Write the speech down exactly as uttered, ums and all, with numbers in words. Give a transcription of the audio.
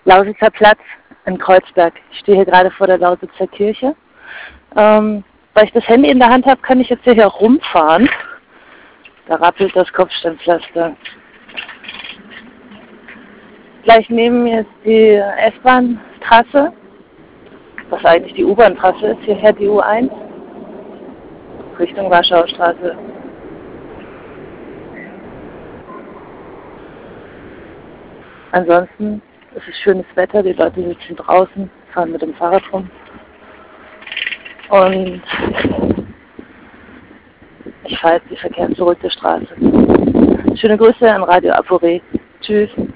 Lausitzer Platz in Kreuzberg. Ich stehe hier gerade vor der Lausitzer Kirche. Ähm, weil ich das Handy in der Hand habe, kann ich jetzt hier auch rumfahren. Da rappelt das Kopfsteinpflaster. Gleich neben mir ist die S-Bahn-Trasse, was eigentlich die U-Bahn-Trasse ist, hierher die U eins, Richtung Warschauer Straße. Ansonsten ist es schönes Wetter, die Leute sitzen draußen, fahren mit dem Fahrrad rum. Und ich fahre jetzt die verkehrsberuhigte Straße. Schöne Grüße an Radio Aporé. Tschüss.